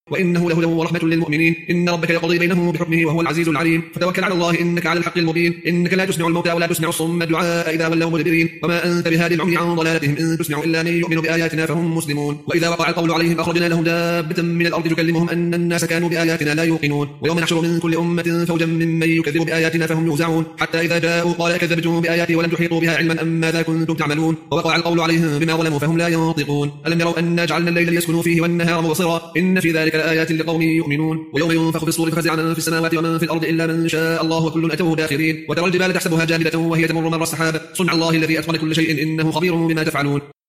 وإنه لهدى ورحمة للمؤمنين. إن ربك يقضي بينهم بحكمه وهو العزيز العليم. فتوكل على الله إنك على الحق المبين. إنك لا تسمع الموتى ولا تسمع الصم الدعاء إذا ولوا مدبرين. وما أنت بهادي العمي عن ضلالتهم إن تسمع إلا من يؤمن بآياتنا فهم مسلمون. وإذا وقع القول عليهم أخرجنا لهم دابة من الأرض تكلمهم أن الناس كانوا بآياتنا لا يوقنون. ويوم نحشر من كل أمة فوجا ممن يكذب بآياتنا فهم يوزعون. حتى إذا جاءوا قال كذبتم بآياتي ولم تحيطوا بها علما أم ماذا كنتم تعملون. ووقع القول عليهم بما ظلموا فهم لا ينطقون. ألم يروا أنا جعلنا الليل ليسكنوا فيه والنهار مبصرا إن في ذلك لآيات لقوم يؤمنون. ويوم ينفخ في الصور ففزع من في السماوات ومن في الأرض إلا من شاء الله وكل أتوه داخرين. وترى الجبال تحسبها جامدة وهي تمر مر السحاب صنع الله الذي أتقن كل شيء إنه خبير بما تفعلون.